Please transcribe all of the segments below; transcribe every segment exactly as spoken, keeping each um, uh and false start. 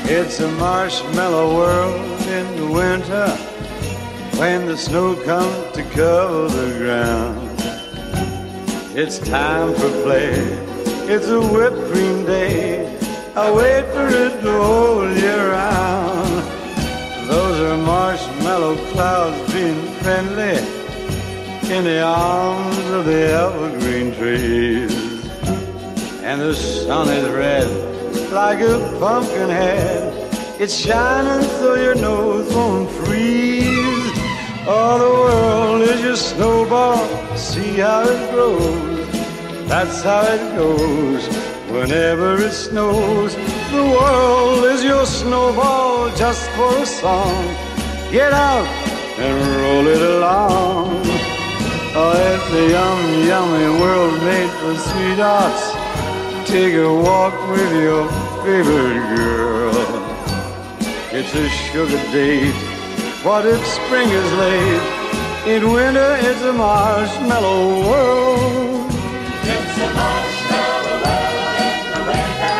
It's a marshmallow world in the winter when the snow comes to cover the ground. It's time for play, it's a whipped cream day. I wait for it to hold you round. Those are marshmallow clouds being friendly in the arms of the evergreen trees. And the sun is red like a pumpkin head. It's shining so your nose won't freeze. Oh, the world is your snowball, see how it grows. That's how it goes whenever it snows. The world is your snowball just for a song. Get out and roll it along. Oh, it's a yummy, yummy world made for sweethearts. Take a walk with your favorite girl. It's a sugar date. What if spring is late? In winter it's a marshmallow world. It's a marshmallow world in the winter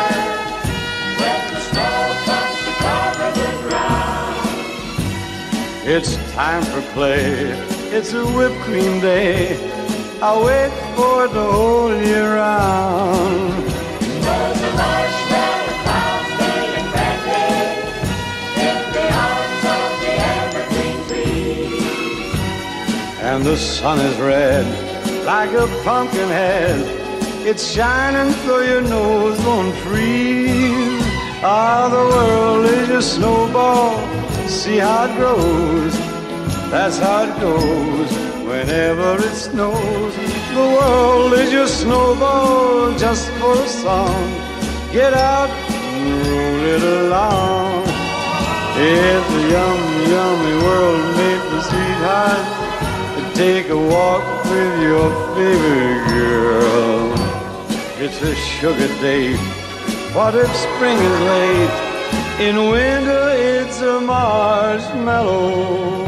when the snow comes to cover the ground. It's time for play. It's a whipped cream day. I'll wait for it to hold you round. Those are marshmallow clouds being friendly in the arms of the evergreen trees. And the sun is red like a pumpkin head. It's shining so your nose won't freeze. Ah, the world is your snowball, see how it grows. That's how it goes whenever it snows. The world is your snowball just for a song. Get out and roll it along. It's a yummy, yummy world made for sweethearts. Take a walk with your favorite girl. It's a sugar date. What if spring is late? In winter it's a marshmallow